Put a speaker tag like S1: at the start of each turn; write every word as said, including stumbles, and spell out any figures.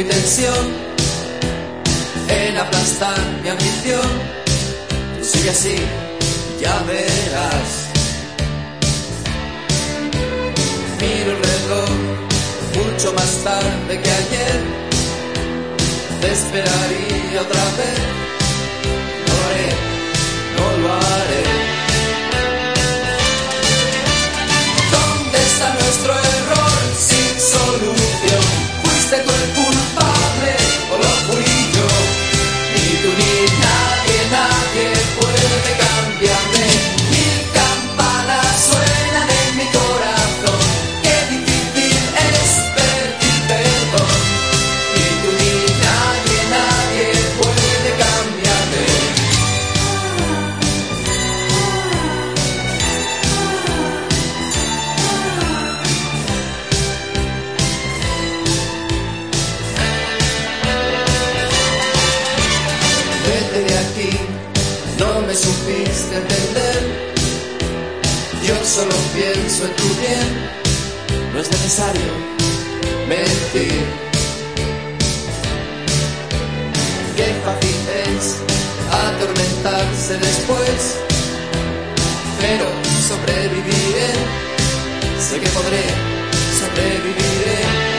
S1: mi tensión, en aplastar mi ambición. Tú sigue así, ya verás. Miro el reloj, mucho más tarde que ayer. Te esperaría otra vez. No lo haré, no lo haré. ¿Dónde está nuestro error sin solución? ¿Fuiste tú el culpable o lo fui yo? Ni tú ni nadie, nadie puede cambiarme. Mil campanas suenan en mi corazón. Qué difícil es pedir perdón. Ni tú ni nadie, nadie puede cambiarme. Vete de aquí, no me supiste entender. Yo solo pienso en tu bien. No es necesario mentir. Qué fácil es atormentarse después, pero sobreviviré. Sé que podré, sobreviviré.